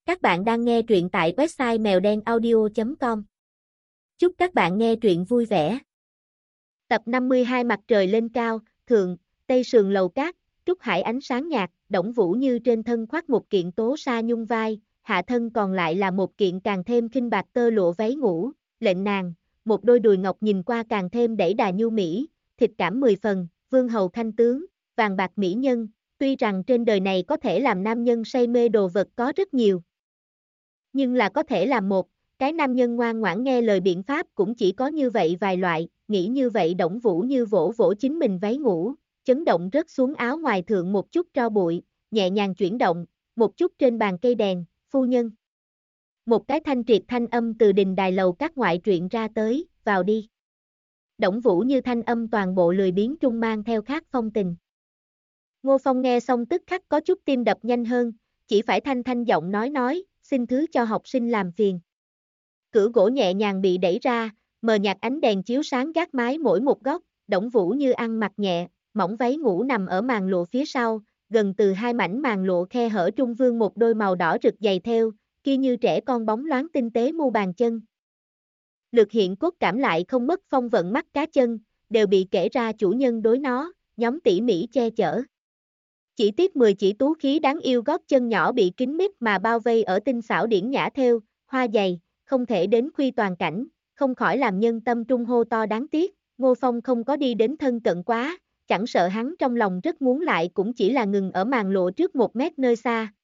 Các bạn đang nghe truyện tại website mèo đen audio.com. Chúc các bạn nghe truyện vui vẻ. Tập 52 Mặt trời lên cao, thượng, tây sườn lầu cát, trúc hải ánh sáng nhạt, Đổng Vũ Như trên thân khoác một kiện tố sa nhung vai, hạ thân còn lại là một kiện càng thêm khinh bạc tơ lụa váy ngủ, lệnh nàng, một đôi đùi ngọc nhìn qua càng thêm đẩy đà nhu mỹ, thịt cảm 10 phần, vương hầu khanh tướng, vàng bạc mỹ nhân, tuy rằng trên đời này có thể làm nam nhân say mê đồ vật có rất nhiều. Nhưng là có thể làm một cái nam nhân ngoan ngoãn nghe lời biện pháp cũng chỉ có như vậy vài loại, nghĩ như vậy Đổng Vũ Như vỗ vỗ chính mình váy ngủ, chấn động rớt xuống áo ngoài thượng một chút tro bụi, nhẹ nhàng chuyển động, một chút trên bàn cây đèn, phu nhân. Một cái thanh triệt thanh âm từ đình đài lầu các ngoại truyện ra tới, vào đi. Đổng Vũ Như thanh âm toàn bộ lười biếng trung mang theo khác phong tình. Ngô Phong nghe xong tức khắc có chút tim đập nhanh hơn, chỉ phải thanh thanh giọng nói, xin thứ cho học sinh làm phiền. Cửa gỗ nhẹ nhàng bị đẩy ra, mờ nhạt ánh đèn chiếu sáng gác mái mỗi một góc, Đổng Vũ Như ăn mặc nhẹ, mỏng váy ngủ nằm ở màn lụa phía sau, gần từ hai mảnh màn lụa khe hở trung vương một đôi màu đỏ rực giày theo, kia như trẻ con bóng loáng tinh tế mu bàn chân. Lược hiện cốt cảm lại không mất phong vận mắt cá chân, đều bị kể ra chủ nhân đối nó, nhóm tỉ mỉ che chở. Chỉ tiếc 10 chỉ tú khí đáng yêu gót chân nhỏ bị kín mít mà bao vây ở tinh xảo điển nhã theo, hoa dày, không thể đến khuy toàn cảnh, không khỏi làm nhân tâm trung hô to đáng tiếc, Ngô Phong không có đi đến thân cận quá, chẳng sợ hắn trong lòng rất muốn lại cũng chỉ là ngừng ở màn lộ trước 1 mét nơi xa.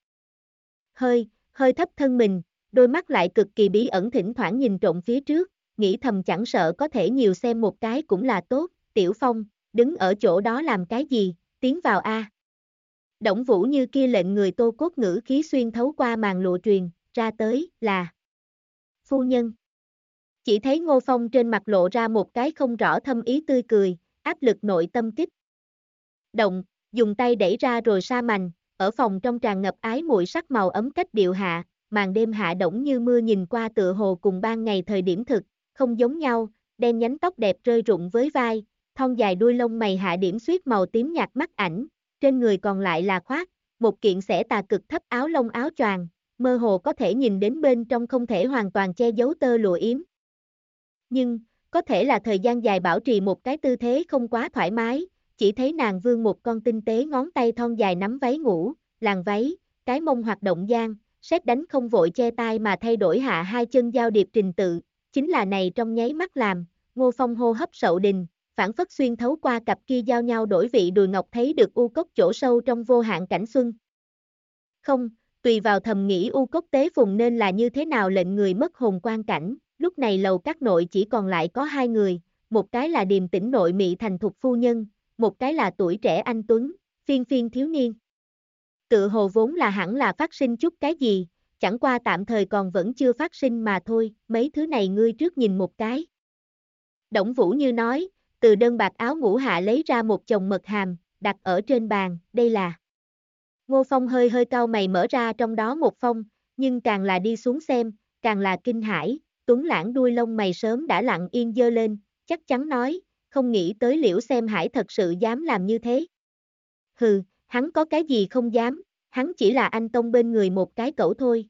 Hơi thấp thân mình, đôi mắt lại cực kỳ bí ẩn thỉnh thoảng nhìn trộm phía trước, nghĩ thầm chẳng sợ có thể nhiều xem một cái cũng là tốt, Tiểu Phong, đứng ở chỗ đó làm cái gì, tiến vào a. Đổng Vũ Như kia lệnh người Tô cốt ngữ khí xuyên thấu qua màn lụa truyền, ra tới, là phu nhân. Chỉ thấy Ngô Phong trên mặt lộ ra một cái không rõ thâm ý tươi cười, áp lực nội tâm kích động, dùng tay đẩy ra rồi sa mành, ở phòng trong tràn ngập ái muội sắc màu ấm cách điệu hạ, màn đêm hạ Đổng như mưa nhìn qua tựa hồ cùng ban ngày thời điểm thực, không giống nhau, đen nhánh tóc đẹp rơi rụng với vai, thon dài đuôi lông mày hạ điểm xuyết màu tím nhạt mắt ảnh, trên người còn lại là khoác một kiện xẻ tà cực thấp áo lông áo choàng, mơ hồ có thể nhìn đến bên trong không thể hoàn toàn che giấu tơ lụa yếm. Nhưng, có thể là thời gian dài bảo trì một cái tư thế không quá thoải mái, chỉ thấy nàng vươn một con tinh tế ngón tay thon dài nắm váy ngủ, làn váy, cái mông hoạt động gian, sét đánh không vội che tai mà thay đổi hạ hai chân giao điệp trình tự, chính là này trong nháy mắt làm, Ngô Phong hô hấp sậu đình, phản phất xuyên thấu qua cặp kia giao nhau đổi vị đùi ngọc thấy được u cốc chỗ sâu trong vô hạn cảnh xuân. Không, tùy vào thầm nghĩ u cốc tế phùng nên là như thế nào lệnh người mất hồn quan cảnh, lúc này lầu các nội chỉ còn lại có 2 người, một cái là điềm tĩnh nội mị thành thục phu nhân, một cái là tuổi trẻ anh tuấn, phiên phiên thiếu niên. Tự hồ vốn là hẳn là phát sinh chút cái gì, chẳng qua tạm thời còn vẫn chưa phát sinh mà thôi, mấy thứ này ngươi trước nhìn một cái. Đổng Vũ Như nói, từ đơn bạc áo ngủ hạ lấy ra một chồng mật hàm, đặt ở trên bàn, đây là. Ngô Phong hơi cau mày mở ra trong đó một phong, nhưng càng là đi xuống xem, càng là kinh hãi, tuấn lãng đuôi lông mày sớm đã lặng yên dơ lên, chắc chắn nói, không nghĩ tới Liễu Xem Hải thật sự dám làm như thế. Hừ, hắn có cái gì không dám, hắn chỉ là anh tông bên người một cái cẩu thôi.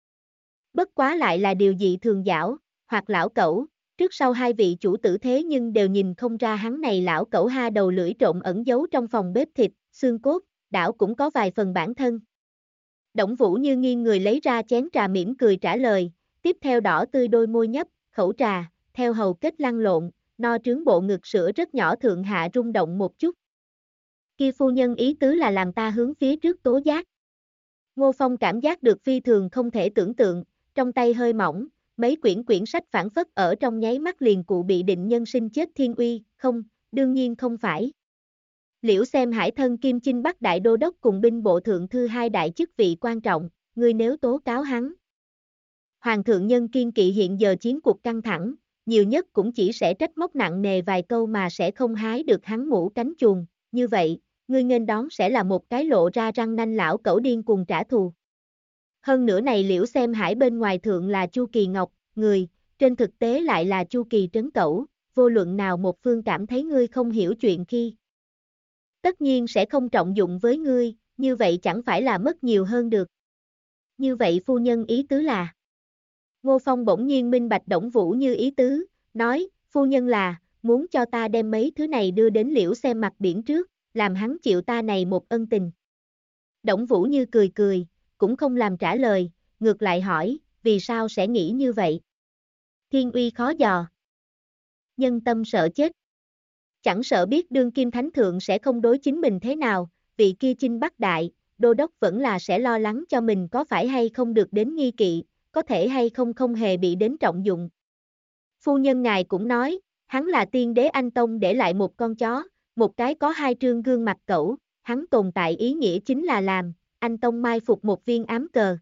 Bất quá lại là điều dị thường giảo, hoặc lão cẩu, trước sau hai vị chủ tử thế nhưng đều nhìn không ra hắn này lão cẩu ha đầu lưỡi trộn ẩn giấu trong phòng bếp thịt, xương cốt, đảo cũng có vài phần bản thân. Đổng Vũ Như nghiêng người lấy ra chén trà mỉm cười trả lời, tiếp theo đỏ tươi đôi môi nhấp, khẩu trà, theo hầu kết lăn lộn, no trướng bộ ngực sữa rất nhỏ thượng hạ rung động một chút. Kia phu nhân ý tứ là làm ta hướng phía trước tố giác. Ngô Phong cảm giác được phi thường không thể tưởng tượng, trong tay hơi mỏng, mấy quyển sách phản phất ở trong nháy mắt liền cụ bị định nhân sinh chết thiên uy, không, đương nhiên không phải. Liễu Xem Hải thân Kim Chinh Bắc Đại Đô Đốc cùng binh bộ thượng thư hai đại chức vị quan trọng, ngươi nếu tố cáo hắn. Hoàng thượng nhân kiên kỵ hiện giờ chiến cuộc căng thẳng, nhiều nhất cũng chỉ sẽ trách móc nặng nề vài câu mà sẽ không hái được hắn mũ cánh chuồng, như vậy, ngươi nghênh đón sẽ là một cái lộ ra răng nanh lão cẩu điên cuồng trả thù. Hơn nữa này Liễu Xem Hải bên ngoài thượng là Chu Kỳ Ngọc, người, trên thực tế lại là Chu Kỳ Trấn Cẩu, vô luận nào một phương cảm thấy ngươi không hiểu chuyện khi. Tất nhiên sẽ không trọng dụng với ngươi, như vậy chẳng phải là mất nhiều hơn được. Như vậy phu nhân ý tứ là. Ngô Phong bỗng nhiên minh bạch Đổng Vũ Như ý tứ, nói, phu nhân là, muốn cho ta đem mấy thứ này đưa đến Liễu xem mặt biển trước, làm hắn chịu ta này một ân tình. Đổng Vũ Như cười cười, cũng không làm trả lời, ngược lại hỏi, vì sao sẽ nghĩ như vậy? Thiên uy khó dò. Nhân tâm sợ chết. Chẳng sợ biết đương kim thánh thượng sẽ không đối chính mình thế nào, vị kia chinh Bắc Đại, đô đốc vẫn là sẽ lo lắng cho mình có phải hay không được đến nghi kỵ, có thể hay không không hề bị đến trọng dụng. Phu nhân ngài cũng nói, hắn là tiên đế Anh Tông để lại một con chó, một cái có hai trương gương mặt cẩu, hắn tồn tại ý nghĩa chính là làm, Anh Tông mai phục một viên ám cờ.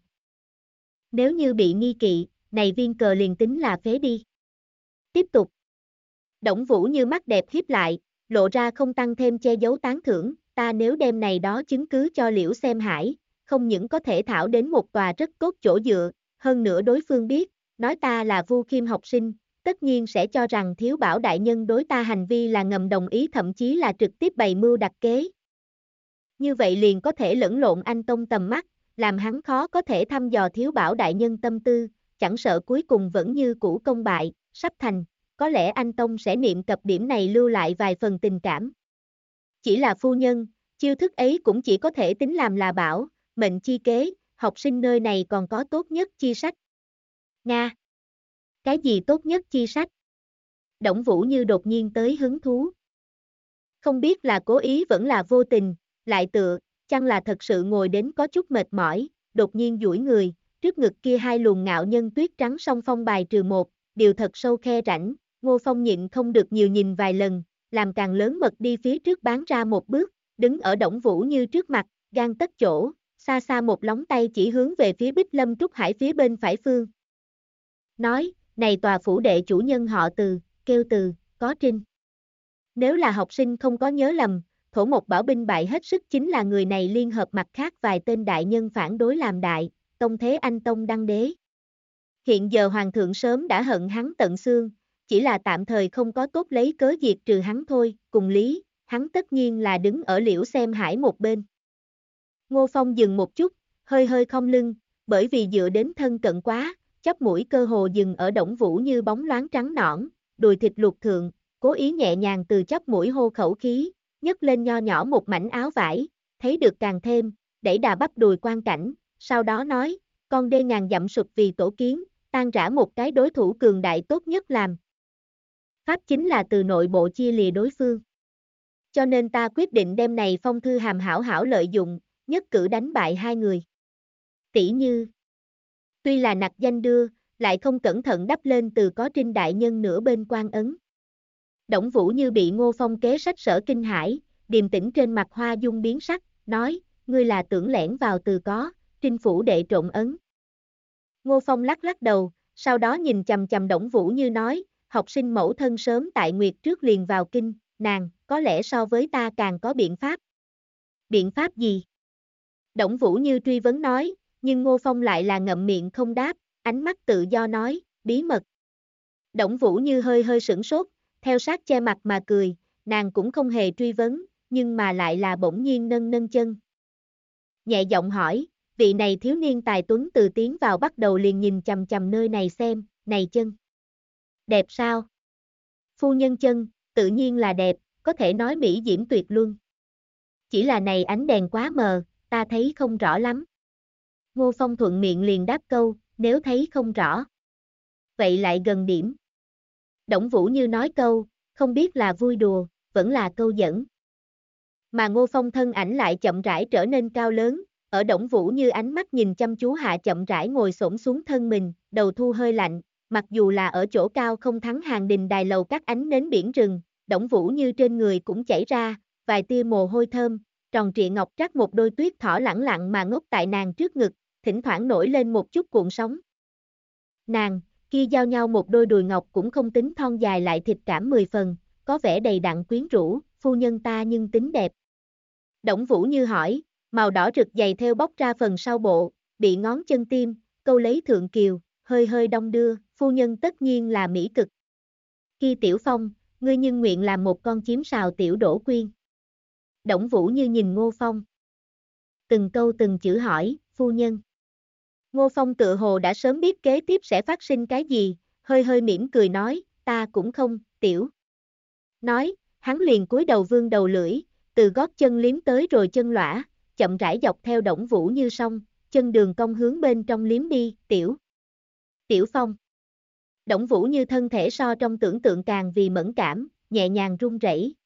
Nếu như bị nghi kỵ, này viên cờ liền tính là phế đi. Tiếp tục. Đổng Vũ Như mắt đẹp hiếp lại, lộ ra không tăng thêm che giấu tán thưởng, ta nếu đem này đó chứng cứ cho Liễu xem hải, không những có thể thảo đến một tòa rất tốt chỗ dựa, hơn nữa đối phương biết, nói ta là Vu Khiêm học sinh, tất nhiên sẽ cho rằng Thiếu Bảo đại nhân đối ta hành vi là ngầm đồng ý thậm chí là trực tiếp bày mưu đặt kế. Như vậy liền có thể lẫn lộn Anh Tông tầm mắt, làm hắn khó có thể thăm dò Thiếu Bảo đại nhân tâm tư, chẳng sợ cuối cùng vẫn như cũ công bại, sắp thành, có lẽ Anh Tông sẽ niệm cập điểm này lưu lại vài phần tình cảm. Chỉ là phu nhân, chiêu thức ấy cũng chỉ có thể tính làm là bảo, mệnh chi kế, học sinh nơi này còn có tốt nhất chi sách. Nga. Cái gì tốt nhất chi sách? Đổng Vũ Như đột nhiên tới hứng thú. Không biết là cố ý vẫn là vô tình, lại tựa, chăng là thật sự ngồi đến có chút mệt mỏi, đột nhiên duỗi người, trước ngực kia hai luồng ngạo nhân tuyết trắng song phong bài trừ một, điều thật sâu khe rãnh, Ngô Phong nhịn không được nhiều nhìn vài lần, làm càng lớn mật đi phía trước bán ra một bước, đứng ở Đổng Vũ Như trước mặt, gan tất chỗ, xa xa một lóng tay chỉ hướng về phía Bích Lâm Trúc Hải phía bên phải phương. Nói, này tòa phủ đệ chủ nhân họ Từ, kêu Từ, có trinh. Nếu là học sinh không có nhớ lầm, Thổ Mộc Bảo binh bại hết sức chính là người này liên hợp mặt khác vài tên đại nhân phản đối làm đại, Tông Thế Anh Tông đăng đế. Hiện giờ Hoàng thượng sớm đã hận hắn tận xương, chỉ là tạm thời không có tốt lấy cớ diệt trừ hắn thôi, cùng lý, hắn tất nhiên là đứng ở Liễu xem hải một bên. Ngô Phong dừng một chút, hơi hơi khom lưng, bởi vì dựa đến thân cận quá, chóp mũi cơ hồ dừng ở Đổng Vũ Như bóng loáng trắng nõn, đùi thịt luộc thượng, cố ý nhẹ nhàng từ chóp mũi hô khẩu khí, nhấc lên nho nhỏ một mảnh áo vải, thấy được càng thêm, đẩy đà bắp đùi quan cảnh, sau đó nói, con đê ngàn dặm sụp vì tổ kiến, tan rã một cái đối thủ cường đại tốt nhất làm. Pháp chính là từ nội bộ chia lìa đối phương. Cho nên ta quyết định đem này phong thư hàm hảo hảo lợi dụng, nhất cử đánh bại hai người. Tỷ như, tuy là nặc danh đưa, lại không cẩn thận đắp lên từ có trinh đại nhân nửa bên quan ấn. Đổng Vũ Như bị Ngô Phong kế sách sở kinh hãi, điềm tĩnh trên mặt hoa dung biến sắc, nói, ngươi là tưởng lẻn vào từ có, trinh phủ đệ trộn ấn. Ngô Phong lắc lắc đầu, sau đó nhìn chầm chầm Đổng Vũ Như nói, học sinh mẫu thân sớm tại nguyệt trước liền vào kinh, nàng, có lẽ so với ta càng có biện pháp. Biện pháp gì? Đổng Vũ Như truy vấn nói, nhưng Ngô Phong lại là ngậm miệng không đáp, ánh mắt tự do nói, bí mật. Đổng Vũ Như hơi hơi sửng sốt, theo sát che mặt mà cười, nàng cũng không hề truy vấn, nhưng mà lại là bỗng nhiên nâng nâng chân. Nhẹ giọng hỏi, vị này thiếu niên tài tuấn từ tiến vào bắt đầu liền nhìn chầm chầm nơi này xem, này chân. Đẹp sao? Phu nhân chân, tự nhiên là đẹp, có thể nói mỹ diễm tuyệt luân. Chỉ là này ánh đèn quá mờ, ta thấy không rõ lắm. Ngô Phong thuận miệng liền đáp câu, nếu thấy không rõ. Vậy lại gần điểm. Đổng Vũ Như nói câu, không biết là vui đùa, vẫn là câu dẫn. Mà Ngô Phong thân ảnh lại chậm rãi trở nên cao lớn, ở Đổng Vũ Như ánh mắt nhìn chăm chú hạ chậm rãi ngồi xổm xuống thân mình, đầu thu hơi lạnh, mặc dù là ở chỗ cao không thắng hàng đình đài lầu các ánh nến biển rừng, Đổng Vũ Như trên người cũng chảy ra, vài tia mồ hôi thơm, tròn trịa ngọc trắc một đôi tuyết thỏ lẳng lặng mà ngốc tại nàng trước ngực, thỉnh thoảng nổi lên một chút cuộn sóng. Nàng, kia giao nhau một đôi đùi ngọc cũng không tính thon dài lại thịt cảm 10 phần, có vẻ đầy đặn quyến rũ, phu nhân ta nhưng tính đẹp. Đổng Vũ Như hỏi, màu đỏ rực dày theo bóc ra phần sau bộ, bị ngón chân tim, câu lấy thượng kiều, hơi hơi đong đưa, phu nhân tất nhiên là mỹ cực. Khi Tiểu Phong, ngươi nhưng nguyện làm một con chiếm sào tiểu đổ quyên. Đổng Vũ Như nhìn Ngô Phong. Từng câu từng chữ hỏi, phu nhân. Ngô Phong tự hồ đã sớm biết kế tiếp sẽ phát sinh cái gì, hơi hơi mỉm cười nói, ta cũng không, tiểu. Nói, hắn liền cúi đầu vươn đầu lưỡi, từ gót chân liếm tới rồi chân lõa, chậm rãi dọc theo Đổng Vũ Như song, chân đường cong hướng bên trong liếm đi, tiểu. Tiểu Phong. Đổng Vũ Như thân thể so trong tưởng tượng càng vì mẫn cảm, nhẹ nhàng run rẩy.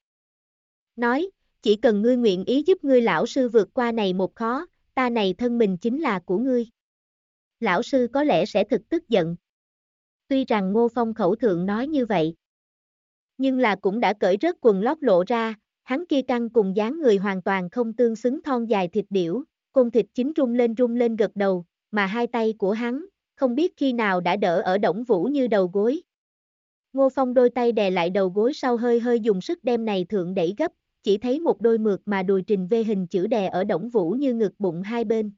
Nói, chỉ cần ngươi nguyện ý giúp ngươi lão sư vượt qua này một khó, ta này thân mình chính là của ngươi. Lão sư có lẽ sẽ thực tức giận. Tuy rằng Ngô Phong khẩu thượng nói như vậy, nhưng là cũng đã cởi rớt quần lót lộ ra, hắn kia căng cùng dáng người hoàn toàn không tương xứng thon dài thịt điểu, côn thịt chính rung lên gật đầu, mà hai tay của hắn, không biết khi nào đã đỡ ở Đổng Vũ Như đầu gối. Ngô Phong đôi tay đè lại đầu gối sau hơi hơi dùng sức đem này thượng đẩy gấp, chỉ thấy một đôi mượt mà đùi trình V hình chữ đè ở Đổng Vũ Như ngực bụng hai bên.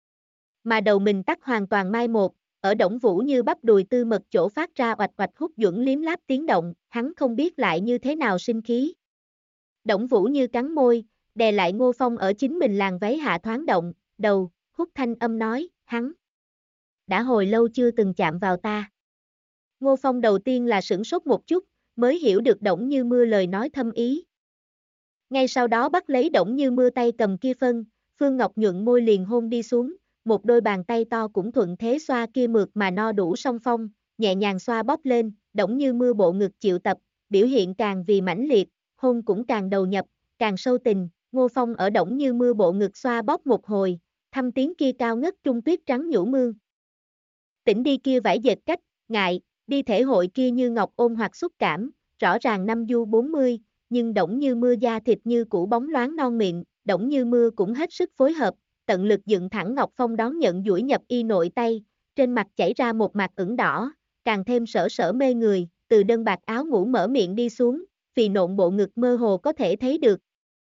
Mà đầu mình tắt hoàn toàn mai một, ở Đổng Vũ Như bắp đùi tư mật chỗ phát ra oạch oạch hút duẩn liếm láp tiếng động, hắn không biết lại như thế nào sinh khí. Đổng Vũ Như cắn môi, đè lại Ngô Phong ở chính mình làn váy hạ thoáng động, đầu, hút thanh âm nói, hắn đã hồi lâu chưa từng chạm vào ta. Ngô Phong đầu tiên là sửng sốt một chút, mới hiểu được Đổng Như Mưa lời nói thâm ý. Ngay sau đó bắt lấy Đổng Như Mưa tay cầm kia phân, Phương Ngọc nhuận môi liền hôn đi xuống, một đôi bàn tay to cũng thuận thế xoa kia mượt mà no đủ song phong, nhẹ nhàng xoa bóp lên, Đổng Như Mưa bộ ngực chịu tập, biểu hiện càng vì mãnh liệt, hôn cũng càng đầu nhập, càng sâu tình, Ngô Phong ở Đổng Như Mưa bộ ngực xoa bóp một hồi, thăm tiếng kia cao ngất trung tuyết trắng nhũ mương. Tỉnh đi kia vải dệt cách, ngại, đi thể hội kia như ngọc ôm hoặc xúc cảm, rõ ràng năm du 40, nhưng Đổng Như Mưa da thịt như củ bóng loáng non miệng, Đổng Như Mưa cũng hết sức phối hợp, tận lực dựng thẳng Ngọc Phong đón nhận duỗi nhập y nội tay, trên mặt chảy ra một mạt ửng đỏ, càng thêm sở sở mê người, từ đơn bạc áo ngủ mở miệng đi xuống, phì nộn bộ ngực mơ hồ có thể thấy được.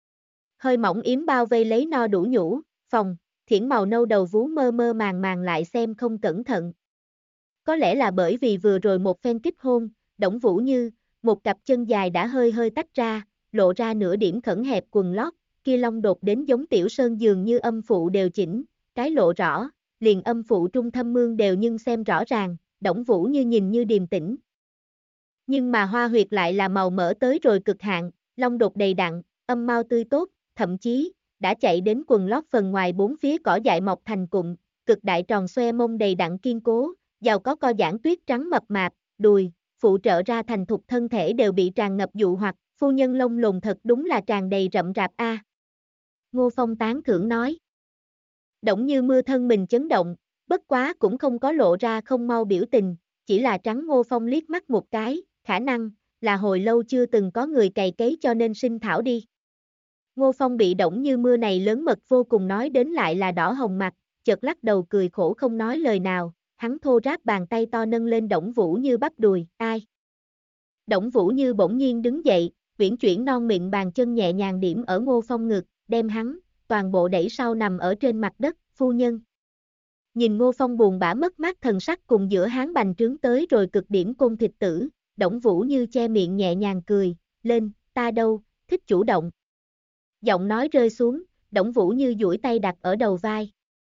Hơi mỏng yếm bao vây lấy no đủ nhũ, phòng, thiển màu nâu đầu vú mơ mơ màng màng lại xem không cẩn thận. Có lẽ là bởi vì vừa rồi một phen kích hôn, Đổng Vũ Như, một cặp chân dài đã hơi hơi tách ra, lộ ra nửa điểm khẩn hẹp quần lót, kia long đột đến giống tiểu sơn dường như âm phụ đều chỉnh, cái lộ rõ, liền âm phụ trung thâm mương đều nhưng xem rõ ràng, Đổng Vũ Như nhìn như điềm tĩnh. Nhưng mà hoa huyệt lại là màu mỡ tới rồi cực hạn, long đột đầy đặn, âm mau tươi tốt, thậm chí, đã chạy đến quần lót phần ngoài bốn phía cỏ dại mọc thành cụm, cực đại tròn xoe mông đầy đặn kiên cố, giàu có co giãn tuyết trắng mập mạp, đùi, phụ trợ ra thành thục thân thể đều bị tràn ngập dụ hoặc, phu nhân lông lùng thật đúng là tràn đầy rậm rạp a. Ngô Phong tán thưởng nói. Đổng Như Mưa thân mình chấn động, bất quá cũng không có lộ ra không mau biểu tình, chỉ là trắng Ngô Phong liếc mắt một cái, khả năng là hồi lâu chưa từng có người cày cấy cho nên sinh thảo đi. Ngô Phong bị Đổng Như Mưa này lớn mật vô cùng nói đến lại là đỏ hồng mặt, chợt lắc đầu cười khổ không nói lời nào, hắn thô ráp bàn tay to nâng lên Đổng Vũ Như bắp đùi, ai? Đổng Vũ Như bỗng nhiên đứng dậy, uyển chuyển non mịn bàn chân nhẹ nhàng điểm ở Ngô Phong ngực, đem hắn, toàn bộ đẩy sau nằm ở trên mặt đất, phu nhân. Nhìn Ngô Phong buồn bã mất mát thần sắc cùng giữa háng bành trướng tới rồi cực điểm côn thịt tử, Đổng Vũ Như che miệng nhẹ nhàng cười, lên, ta đâu, thích chủ động. Giọng nói rơi xuống, Đổng Vũ Như duỗi tay đặt ở đầu vai.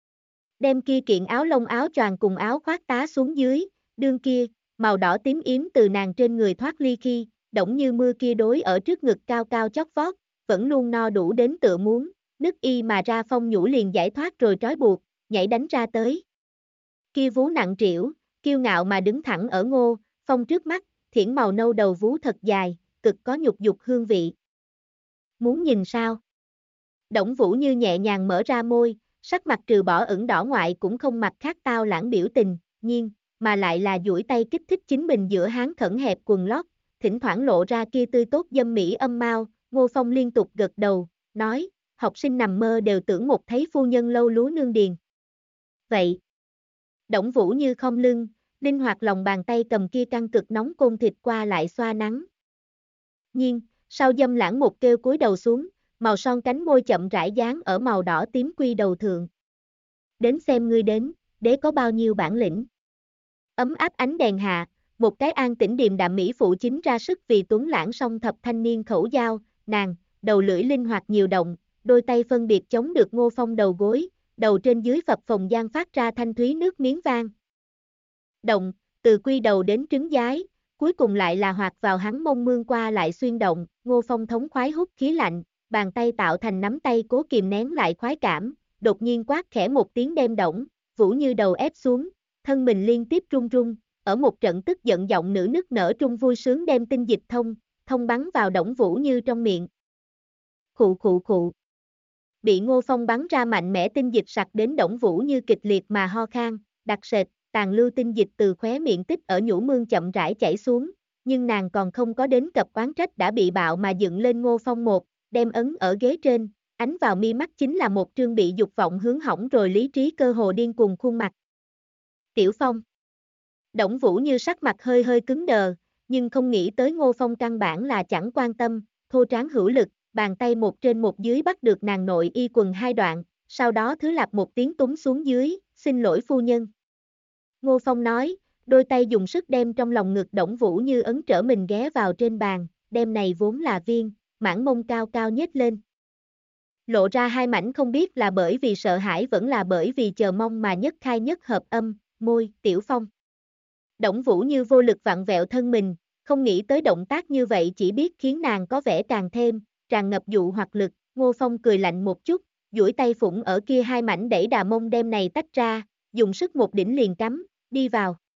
Đem kia kiện áo lông áo choàng cùng áo khoác tá xuống dưới, đương kia, màu đỏ tím yếm từ nàng trên người thoát ly khi, Đổng Như Mưa kia đối ở trước ngực cao cao chót vót, vẫn luôn no đủ đến tựa muốn, nứt y mà ra phong nhũ liền giải thoát rồi trói buộc, nhảy đánh ra tới. Kia vú nặng trĩu, kiêu ngạo mà đứng thẳng ở Ngô Phong trước mắt, thiển màu nâu đầu vú thật dài, cực có nhục dục hương vị. Muốn nhìn sao? Đổng Vũ Như nhẹ nhàng mở ra môi, sắc mặt trừ bỏ ửng đỏ ngoại cũng không mặt khác tao lãng biểu tình, nhiên, mà lại là duỗi tay kích thích chính mình giữa háng khẩn hẹp quần lót, thỉnh thoảng lộ ra kia tươi tốt dâm mỹ âm mau, Ngô Phong liên tục gật đầu, nói, học sinh nằm mơ đều tưởng một thấy phu nhân lâu lúa nương điền. Vậy, Đổng Vũ Như khom lưng, linh hoạt lòng bàn tay cầm kia căng cực nóng côn thịt qua lại xoa nắng. Nhiên, sau dâm lãng một kêu cúi đầu xuống, màu son cánh môi chậm rãi dán ở màu đỏ tím quy đầu thượng. Đến xem ngươi đến, đế có bao nhiêu bản lĩnh. Ấm áp ánh đèn hạ, một cái an tĩnh điềm đạm mỹ phụ chính ra sức vì tuấn lãng song thập thanh niên khẩu giao, nàng, đầu lưỡi linh hoạt nhiều động, đôi tay phân biệt chống được Ngô Phong đầu gối, đầu trên dưới phập phồng gian phát ra thanh thúy nước miếng vang. Động, từ quy đầu đến trứng giái, cuối cùng lại là hoạt vào hắn mông mương qua lại xuyên động, Ngô Phong thống khoái hút khí lạnh, bàn tay tạo thành nắm tay cố kìm nén lại khoái cảm, đột nhiên quát khẽ một tiếng đem Đổng Vũ Như đầu ép xuống, thân mình liên tiếp run run, ở một trận tức giận giọng nữ nức nở trung vui sướng đem tinh dịch thông bắn vào Đổng Vũ Như trong miệng. Khụ khụ khụ. Bị Ngô Phong bắn ra mạnh mẽ tinh dịch sặc đến Đổng Vũ Như kịch liệt mà ho khan, đặc sệt, tàn lưu tinh dịch từ khóe miệng tích ở nhũ mương chậm rãi chảy xuống, nhưng nàng còn không có đến cập oán trách đã bị bạo mà dựng lên Ngô Phong một, đem ấn ở ghế trên, ánh vào mi mắt chính là một trương bị dục vọng hướng hỏng rồi lý trí cơ hồ điên cuồng khuôn mặt. Tiểu Phong. Đổng Vũ Như sắc mặt hơi hơi cứng đờ, nhưng không nghĩ tới Ngô Phong căn bản là chẳng quan tâm, thô tráng hữu lực, bàn tay một trên một dưới bắt được nàng nội y quần hai đoạn, sau đó thứ lạp một tiếng túng xuống dưới, xin lỗi phu nhân. Ngô Phong nói, đôi tay dùng sức đem trong lòng ngực Đổng Vũ Như ấn trở mình ghé vào trên bàn, đem này vốn là viên, mãn mông cao cao nhếch lên. Lộ ra hai mảnh không biết là bởi vì sợ hãi vẫn là bởi vì chờ mong mà nhất khai nhất hợp âm, môi, Tiểu Phong. Đổng Vũ Như vô lực vặn vẹo thân mình, không nghĩ tới động tác như vậy chỉ biết khiến nàng có vẻ càng thêm, tràn ngập dụ hoặc lực, Ngô Phong cười lạnh một chút, duỗi tay phụng ở kia hai mảnh đẩy đà mông đem này tách ra, dùng sức một đỉnh liền cắm, đi vào.